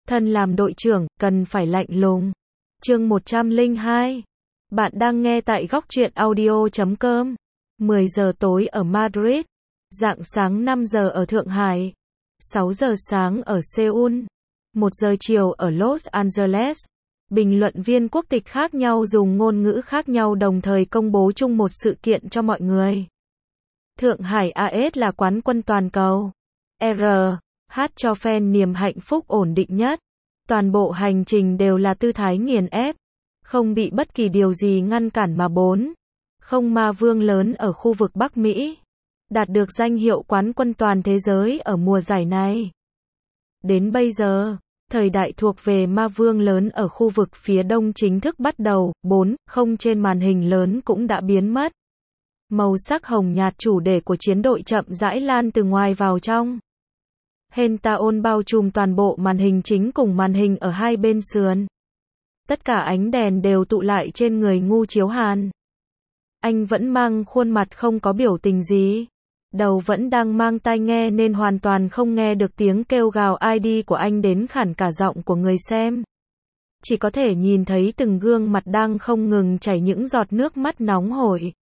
Thân làm đội trưởng, cần phải lạnh lùng. Chương 102. Bạn đang nghe tại góc truyện audio.com. 10 giờ tối ở Madrid, rạng sáng 5 giờ ở Thượng Hải, 6 giờ sáng ở Seoul, 1 giờ chiều ở Los Angeles. Bình luận viên quốc tịch khác nhau dùng ngôn ngữ khác nhau đồng thời công bố chung một sự kiện cho mọi người. Thượng Hải AS là quán quân toàn cầu. RH cho fan niềm hạnh phúc ổn định nhất. Toàn bộ hành trình đều là tư thái nghiền ép. Không bị bất kỳ điều gì ngăn cản mà không ma vương lớn ở khu vực Bắc Mỹ. Đạt được danh hiệu quán quân toàn thế giới ở mùa giải này. Đến bây giờ, thời đại thuộc về ma vương lớn ở khu vực phía đông chính thức bắt đầu, 4-0 trên màn hình lớn cũng đã biến mất. Màu sắc hồng nhạt chủ đề của chiến đội chậm rãi lan từ ngoài vào trong. Hentaon bao trùm toàn bộ màn hình chính cùng màn hình ở hai bên sườn. Tất cả ánh đèn đều tụ lại trên người Ngu Chiếu Hàn. Anh vẫn mang khuôn mặt không có biểu tình gì. Đầu vẫn đang mang tai nghe nên hoàn toàn không nghe được tiếng kêu gào ID của anh đến khản cả giọng của người xem. Chỉ có thể nhìn thấy từng gương mặt đang không ngừng chảy những giọt nước mắt nóng hổi.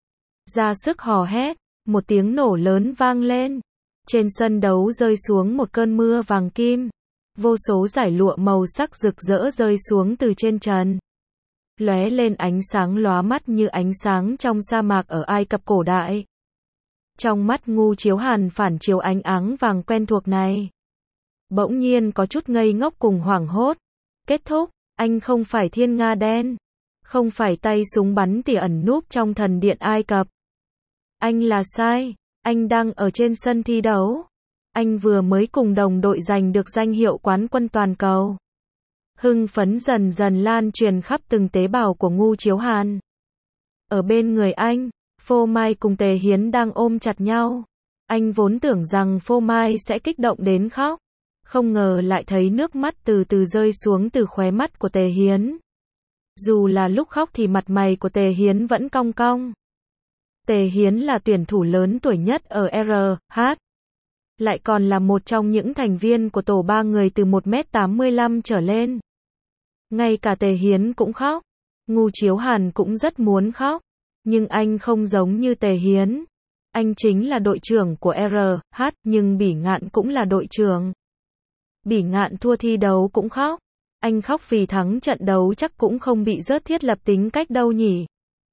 Ra sức hò hét, một tiếng nổ lớn vang lên. Trên sân đấu rơi xuống một cơn mưa vàng kim. Vô số dải lụa màu sắc rực rỡ rơi xuống từ trên trần. Lóe lên ánh sáng lóa mắt như ánh sáng trong sa mạc ở Ai Cập cổ đại. Trong mắt Ngu Chiếu Hàn phản chiếu ánh áng vàng quen thuộc này. Bỗng nhiên có chút ngây ngốc cùng hoảng hốt. Kết thúc, anh không phải Thiên Nga đen. Không phải tay súng bắn tỉa ẩn núp trong thần điện Ai Cập. Anh là sai, anh đang ở trên sân thi đấu. Anh vừa mới cùng đồng đội giành được danh hiệu quán quân toàn cầu. Hưng phấn dần dần lan truyền khắp từng tế bào của Ngu Chiếu Hàn. Ở bên người anh, Phô Mai cùng Tề Hiến đang ôm chặt nhau. Anh vốn tưởng rằng Phô Mai sẽ kích động đến khóc. Không ngờ lại thấy nước mắt từ từ rơi xuống từ khóe mắt của Tề Hiến. Dù là lúc khóc thì mặt mày của Tề Hiến vẫn cong cong. Tề Hiến là tuyển thủ lớn tuổi nhất ở RH. Lại còn là một trong những thành viên của tổ 3 người từ 1m85 trở lên. Ngay cả Tề Hiến cũng khóc. Ngu Chiếu Hàn cũng rất muốn khóc. Nhưng anh không giống như Tề Hiến. Anh chính là đội trưởng của RH, nhưng Bỉ Ngạn cũng là đội trưởng. Bỉ Ngạn thua thi đấu cũng khóc. Anh khóc vì thắng trận đấu chắc cũng không bị rớt thiết lập tính cách đâu nhỉ.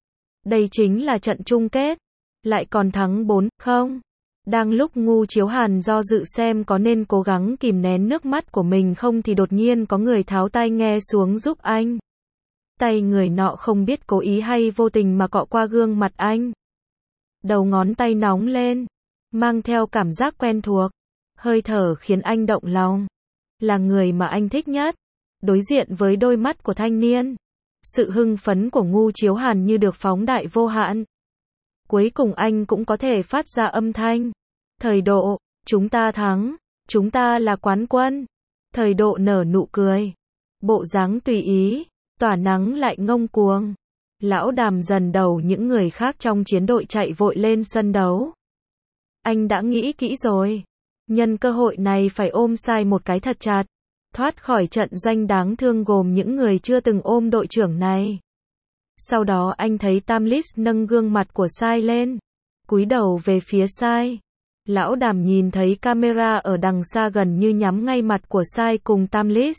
Đây chính là trận chung kết. Lại còn thắng 4-0. Đang lúc Ngu Chiếu Hàn do dự xem có nên cố gắng kìm nén nước mắt của mình không thì đột nhiên có người tháo tai nghe xuống giúp anh. Tay người nọ không biết cố ý hay vô tình mà cọ qua gương mặt anh. Đầu ngón tay nóng lên, mang theo cảm giác quen thuộc. Hơi thở khiến anh động lòng. Là người mà anh thích nhất. Đối diện với đôi mắt của thanh niên, sự hưng phấn của Ngu Chiếu Hàn như được phóng đại vô hạn. Cuối cùng anh cũng có thể phát ra âm thanh. Thời độ, chúng ta thắng, chúng ta là quán quân. Thời độ nở nụ cười. Bộ dáng tùy ý, tỏa nắng lại ngông cuồng. Lão Đàm dần đầu những người khác trong chiến đội chạy vội lên sân đấu. Anh đã nghĩ kỹ rồi. Nhân cơ hội này phải ôm Sai một cái thật chặt. Thoát khỏi trận doanh đáng thương gồm những người chưa từng ôm đội trưởng này. Sau đó anh thấy Tamlis nâng gương mặt của Sai lên. Cúi đầu về phía Sai. Lão Đàm nhìn thấy camera ở đằng xa gần như nhắm ngay mặt của Sai cùng Tamlis.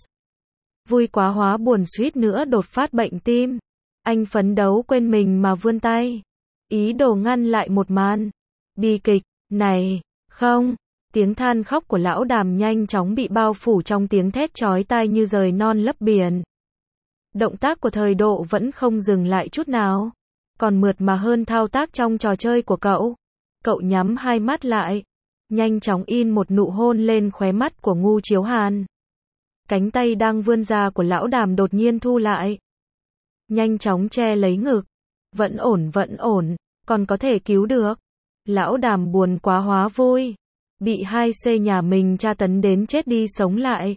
Vui quá hóa buồn suýt nữa đột phát bệnh tim. Anh phấn đấu quên mình mà vươn tay. Ý đồ ngăn lại một màn bi kịch này. Không. Tiếng than khóc của Lão Đàm nhanh chóng bị bao phủ trong tiếng thét chói tai như rời non lấp biển. Động tác của Thời độ vẫn không dừng lại chút nào. Còn mượt mà hơn thao tác trong trò chơi của cậu. Cậu nhắm hai mắt lại. Nhanh chóng in một nụ hôn lên khóe mắt của Ngu Chiếu Hàn. Cánh tay đang vươn ra của Lão Đàm đột nhiên thu lại. Nhanh chóng che lấy ngực. Vẫn ổn, còn có thể cứu được. Lão Đàm buồn quá hóa vui. Bị 2C nhà mình tra tấn đến chết đi sống lại.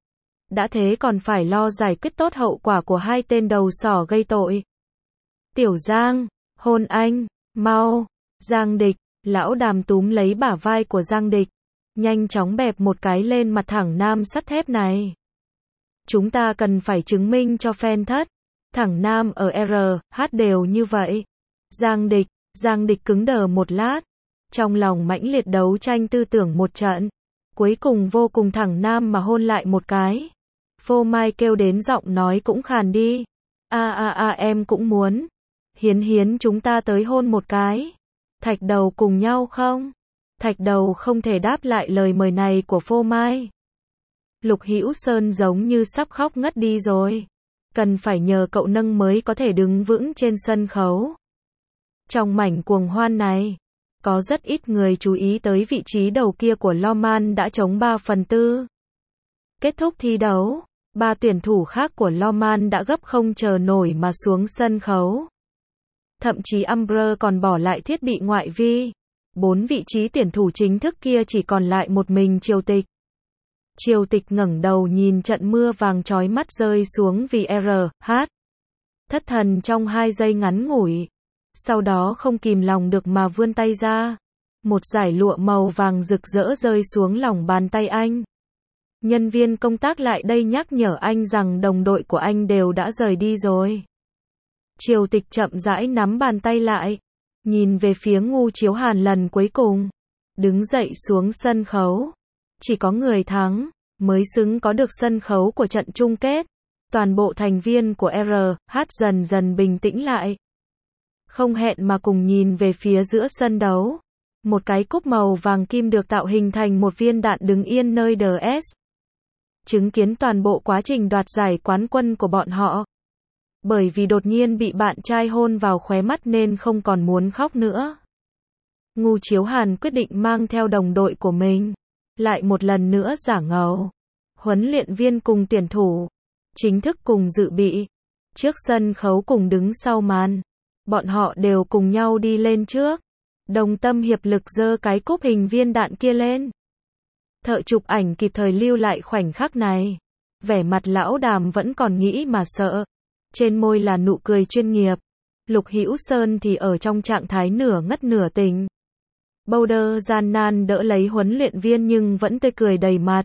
Đã thế còn phải lo giải quyết tốt hậu quả của hai tên đầu sỏ gây tội. Tiểu Giang, hôn anh, mau. Giang Địch, Lão Đàm túm lấy bả vai của Giang Địch. Nhanh chóng bẹp một cái lên mặt thẳng nam sắt thép này. Chúng ta cần phải chứng minh cho fan thất. Thẳng nam ở RH đều như vậy. Giang Địch cứng đờ một lát. Trong lòng mãnh liệt đấu tranh tư tưởng một trận. Cuối cùng vô cùng thẳng nam mà hôn lại một cái. Phô Mai kêu đến giọng nói cũng khàn đi. Em cũng muốn. Hiến chúng ta tới hôn một cái. Thạch Đầu cùng nhau không? Thạch Đầu không thể đáp lại lời mời này của Phô Mai. Lục Hữu Sơn giống như sắp khóc ngất đi rồi. Cần phải nhờ cậu nâng mới có thể đứng vững trên sân khấu. Trong mảnh cuồng hoan này, có rất ít người chú ý tới vị trí đầu kia của Loman đã trống 3/4. Kết thúc thi đấu, 3 tuyển thủ khác của Loman đã gấp không chờ nổi mà xuống sân khấu. Thậm chí Amber còn bỏ lại thiết bị ngoại vi. 4 vị trí tuyển thủ chính thức kia chỉ còn lại một mình Triều Tịch. Triều Tịch ngẩng đầu nhìn trận mưa vàng chói mắt rơi xuống vì RH. Thất thần trong 2 giây ngắn ngủi. Sau đó không kìm lòng được mà vươn tay ra. Một dải lụa màu vàng rực rỡ rơi xuống lòng bàn tay anh. Nhân viên công tác lại đây nhắc nhở anh rằng đồng đội của anh đều đã rời đi rồi. Triều Tịch chậm rãi nắm bàn tay lại. Nhìn về phía Ngu Chiếu Hàn lần cuối cùng. Đứng dậy xuống sân khấu. Chỉ có người thắng mới xứng có được sân khấu của trận chung kết. Toàn bộ thành viên của RH dần dần bình tĩnh lại. Không hẹn mà cùng nhìn về phía giữa sân đấu. Một cái cúp màu vàng kim được tạo hình thành một viên đạn đứng yên nơi DS. Chứng kiến toàn bộ quá trình đoạt giải quán quân của bọn họ. Bởi vì đột nhiên bị bạn trai hôn vào khóe mắt nên không còn muốn khóc nữa. Ngu Chiếu Hàn quyết định mang theo đồng đội của mình. Lại một lần nữa giả ngầu. Huấn luyện viên cùng tuyển thủ. Chính thức cùng dự bị. Trước sân khấu cùng đứng sau màn. Bọn họ đều cùng nhau đi lên trước. Đồng tâm hiệp lực giơ cái cúp hình viên đạn kia lên. Thợ chụp ảnh kịp thời lưu lại khoảnh khắc này. Vẻ mặt lão Đàm vẫn còn nghĩ mà sợ. Trên môi là nụ cười chuyên nghiệp. Lục Hữu Sơn thì ở trong trạng thái nửa ngất nửa tỉnh. Boulder gian nan đỡ lấy huấn luyện viên nhưng vẫn tươi cười đầy mặt.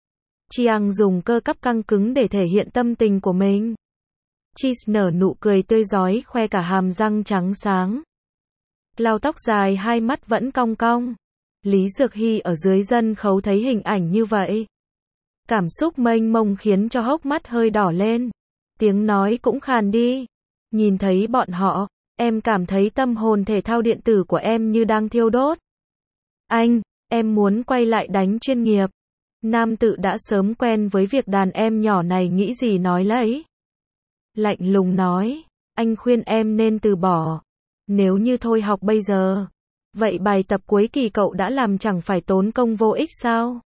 Chiang dùng cơ bắp căng cứng để thể hiện tâm tình của mình. Cheese nở nụ cười tươi rói khoe cả hàm răng trắng sáng. Lau tóc dài 2 mắt vẫn cong cong. Lý Dược Hy ở dưới sân khấu thấy hình ảnh như vậy. Cảm xúc mênh mông khiến cho hốc mắt hơi đỏ lên. Tiếng nói cũng khàn đi. Nhìn thấy bọn họ, em cảm thấy tâm hồn thể thao điện tử của em như đang thiêu đốt. Em muốn quay lại đánh chuyên nghiệp. Nam tự đã sớm quen với việc đàn em nhỏ này nghĩ gì nói lấy. Lạnh lùng nói, anh khuyên em nên từ bỏ. Nếu như thôi học bây giờ, vậy bài tập cuối kỳ cậu đã làm chẳng phải tốn công vô ích sao?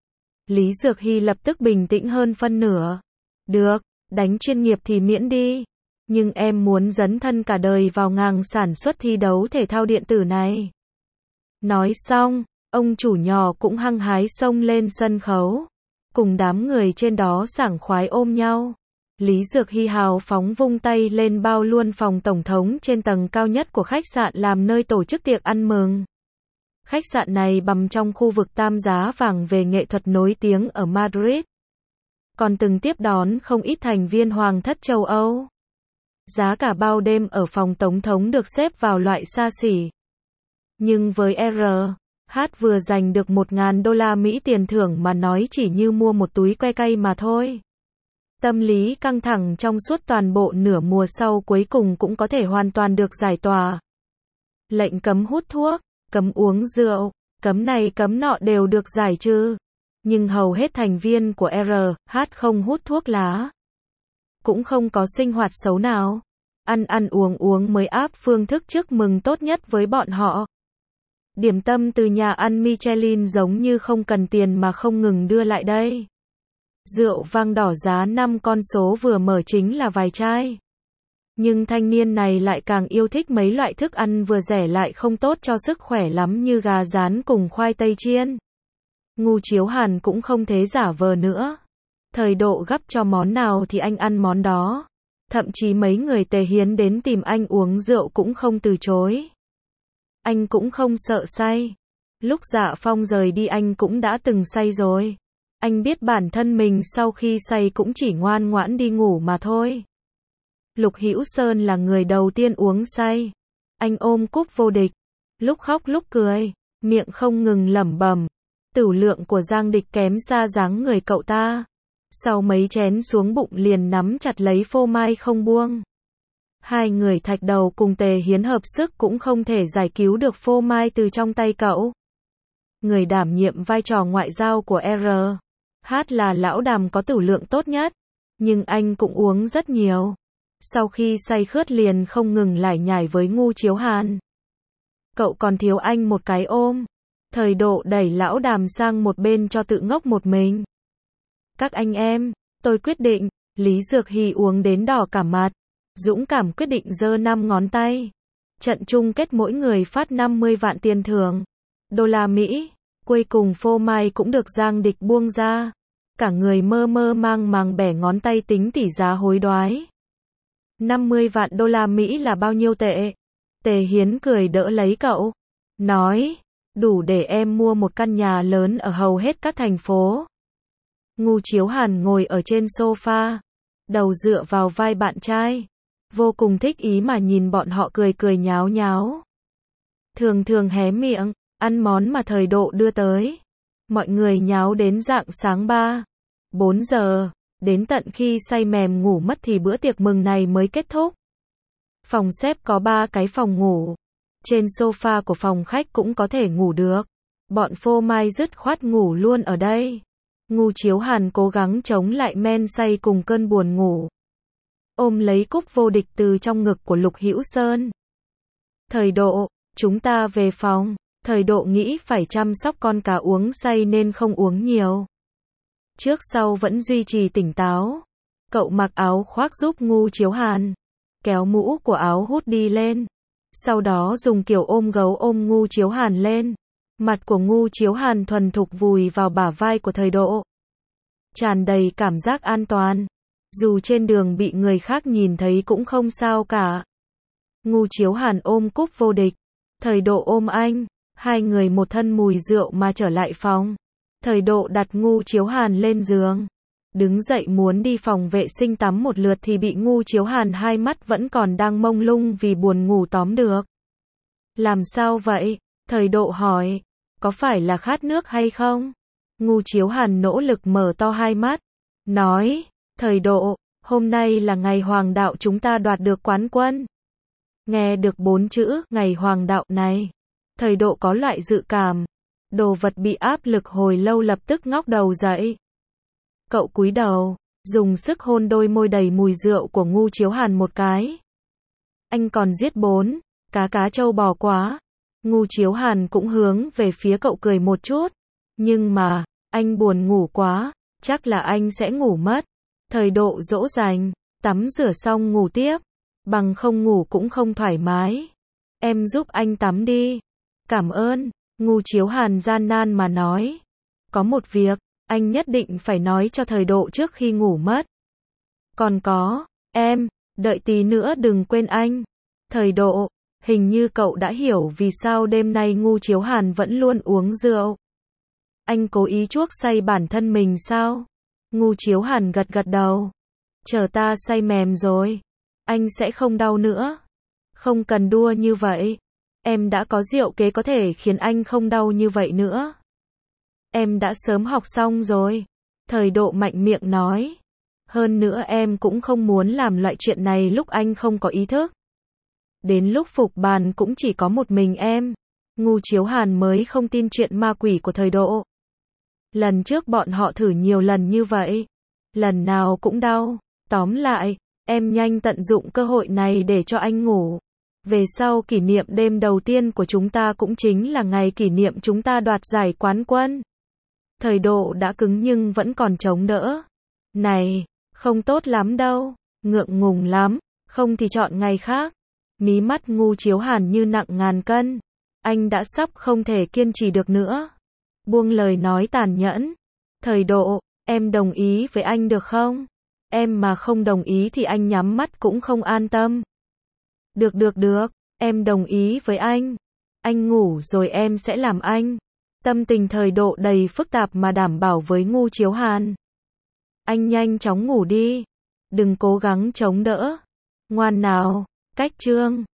Lý Dược Hy lập tức bình tĩnh hơn phân nửa. Được, đánh chuyên nghiệp thì miễn đi. Nhưng em muốn dấn thân cả đời vào ngành sản xuất thi đấu thể thao điện tử này. Nói xong, ông chủ nhỏ cũng hăng hái xông lên sân khấu. Cùng đám người trên đó sảng khoái ôm nhau. Lý Dược Hy hào phóng vung tay lên bao luôn phòng tổng thống trên tầng cao nhất của khách sạn làm nơi tổ chức tiệc ăn mừng. Khách sạn này bằm trong khu vực tam giá vàng về nghệ thuật nổi tiếng ở Madrid. Còn từng tiếp đón không ít thành viên hoàng thất châu Âu. Giá cả bao đêm ở phòng tổng thống được xếp vào loại xa xỉ. Nhưng với RH vừa giành được 1.000 đô la Mỹ tiền thưởng mà nói chỉ như mua một túi que cay mà thôi. Tâm lý căng thẳng trong suốt toàn bộ nửa mùa sau cuối cùng cũng có thể hoàn toàn được giải tỏa. Lệnh cấm hút thuốc, cấm uống rượu, cấm này cấm nọ đều được giải trừ. Nhưng hầu hết thành viên của RH không hút thuốc lá. Cũng không có sinh hoạt xấu nào. Ăn uống mới áp phương thức chúc mừng tốt nhất với bọn họ. Điểm tâm từ nhà ăn Michelin giống như không cần tiền mà không ngừng đưa lại đây. Rượu vang đỏ giá 5 con số vừa mở chính là vài chai. Nhưng thanh niên này lại càng yêu thích mấy loại thức ăn vừa rẻ lại không tốt cho sức khỏe lắm như gà rán cùng khoai tây chiên. Ngu Chiếu Hàn cũng không thế giả vờ nữa. Thời độ gắp cho món nào thì anh ăn món đó. Thậm chí mấy người Tề Hiến đến tìm anh uống rượu cũng không từ chối. Anh cũng không sợ say. Lúc Dạ Phong rời đi anh cũng đã từng say rồi. Anh biết bản thân mình sau khi say cũng chỉ ngoan ngoãn đi ngủ mà thôi. Lục Hữu Sơn là người đầu tiên uống say. Anh ôm Cúp Vô Địch, lúc khóc lúc cười, miệng không ngừng lẩm bẩm. Tửu lượng của Giang Địch kém xa dáng người cậu ta. Sau mấy chén xuống bụng liền nắm chặt lấy phô mai không buông. Hai người Thạch Đầu cùng Tề Hiến hợp sức cũng không thể giải cứu được phô mai từ trong tay cậu. Người đảm nhiệm vai trò ngoại giao của RH là Lão Đàm có tửu lượng tốt nhất, nhưng anh cũng uống rất nhiều. Sau khi say khướt liền không ngừng lải nhải với Ngu Chiếu Hàn. Cậu còn thiếu anh một cái ôm. Thời Độ đẩy Lão Đàm sang một bên cho tự ngốc một mình. Các anh em, tôi quyết định. Lý Dược Hy uống đến đỏ cả mặt. Dũng cảm quyết định giơ 5 ngón tay. Trận chung kết mỗi người phát 50 vạn tiền thưởng đô la Mỹ. Cuối cùng phô mai cũng được Giang Địch buông ra. Cả người mơ mơ mang màng bẻ ngón tay tính tỷ giá hối đoái. 50 vạn đô la Mỹ là bao nhiêu tệ? Tề Hiến cười đỡ lấy cậu. Nói, đủ để em mua một căn nhà lớn ở hầu hết các thành phố. Ngu Chiếu Hàn ngồi ở trên sofa, đầu dựa vào vai bạn trai. Vô cùng thích ý mà nhìn bọn họ cười cười nháo nháo. Thường thường hé miệng, ăn món mà Thời Độ đưa tới. Mọi người nháo đến rạng sáng 4 giờ. Đến tận khi say mềm ngủ mất thì bữa tiệc mừng này mới kết thúc. Phòng xếp có 3 cái phòng ngủ. Trên sofa của phòng khách cũng có thể ngủ được. Bọn phô mai dứt khoát ngủ luôn ở đây. Ngu Chiếu Hàn cố gắng chống lại men say cùng cơn buồn ngủ. Ôm lấy Cúp Vô Địch từ trong ngực của Lục Hữu Sơn. Thời Độ, chúng ta về phòng. Thời Độ nghĩ phải chăm sóc con cá uống say nên không uống nhiều. Trước sau vẫn duy trì tỉnh táo. Cậu mặc áo khoác giúp Ngu Chiếu Hàn. Kéo mũ của áo hút đi lên. Sau đó dùng kiểu ôm gấu ôm Ngu Chiếu Hàn lên. Mặt của Ngu Chiếu Hàn thuần thục vùi vào bả vai của Thời Độ. Tràn đầy cảm giác an toàn. Dù trên đường bị người khác nhìn thấy cũng không sao cả. Ngu Chiếu Hàn ôm Cúp Vô Địch. Thời Độ ôm anh. Hai người một thân mùi rượu mà trở lại phòng. Thời Độ đặt Ngu Chiếu Hàn lên giường. Đứng dậy muốn đi phòng vệ sinh tắm một lượt thì bị Ngu Chiếu Hàn hai mắt vẫn còn đang mông lung vì buồn ngủ tóm được. Làm sao vậy? Thời Độ hỏi. Có phải là khát nước hay không? Ngu Chiếu Hàn nỗ lực mở to hai mắt. Nói. Thời Độ, hôm nay là ngày hoàng đạo chúng ta đoạt được quán quân. Nghe được 4 chữ ngày hoàng đạo này. Thời Độ có loại dự cảm. Đồ vật bị áp lực hồi lâu lập tức ngóc đầu dậy. Cậu cúi đầu, dùng sức hôn đôi môi đầy mùi rượu của Ngu Chiếu Hàn một cái. Anh còn giết 4 cá trâu bò quá. Ngu Chiếu Hàn cũng hướng về phía cậu cười một chút. Nhưng mà, anh buồn ngủ quá, chắc là anh sẽ ngủ mất. Thời Độ dỗ dành, tắm rửa xong ngủ tiếp. Bằng không ngủ cũng không thoải mái. Em giúp anh tắm đi. Cảm ơn. Ngu Chiếu Hàn gian nan mà nói. Có một việc, anh nhất định phải nói cho Thời Độ trước khi ngủ mất. Còn có, em, đợi tí nữa đừng quên anh. Thời Độ, hình như cậu đã hiểu vì sao đêm nay Ngu Chiếu Hàn vẫn luôn uống rượu. Anh cố ý chuốc say bản thân mình sao? Ngu Chiếu Hàn gật gật đầu. Chờ ta say mềm rồi, anh sẽ không đau nữa. Không cần đua như vậy. Em đã có diệu kế có thể khiến anh không đau như vậy nữa. Em đã sớm học xong rồi. Thời Độ mạnh miệng nói. Hơn nữa em cũng không muốn làm loại chuyện này lúc anh không có ý thức. Đến lúc phục bàn cũng chỉ có một mình em. Ngu Chiếu Hàn mới không tin chuyện ma quỷ của Thời Độ. Lần trước bọn họ thử nhiều lần như vậy. Lần nào cũng đau. Tóm lại, em nhanh tận dụng cơ hội này để cho anh ngủ. Về sau kỷ niệm đêm đầu tiên của chúng ta cũng chính là ngày kỷ niệm chúng ta đoạt giải quán quân. Thời Độ đã cứng nhưng vẫn còn chống đỡ. Này, không tốt lắm đâu, ngượng ngùng lắm, không thì chọn ngày khác. Mí mắt Ngu Chiếu Hàn như nặng ngàn cân. Anh đã sắp không thể kiên trì được nữa. Buông lời nói tàn nhẫn. Thời Độ, em đồng ý với anh được không? Em mà không đồng ý thì anh nhắm mắt cũng không an tâm. Được, em đồng ý với anh. Anh ngủ rồi em sẽ làm anh. Tâm tình thời độ đầy phức tạp mà đảm bảo với Ngu Chiếu Hàn. Anh nhanh chóng ngủ đi. Đừng cố gắng chống đỡ. Ngoan nào. Cách chương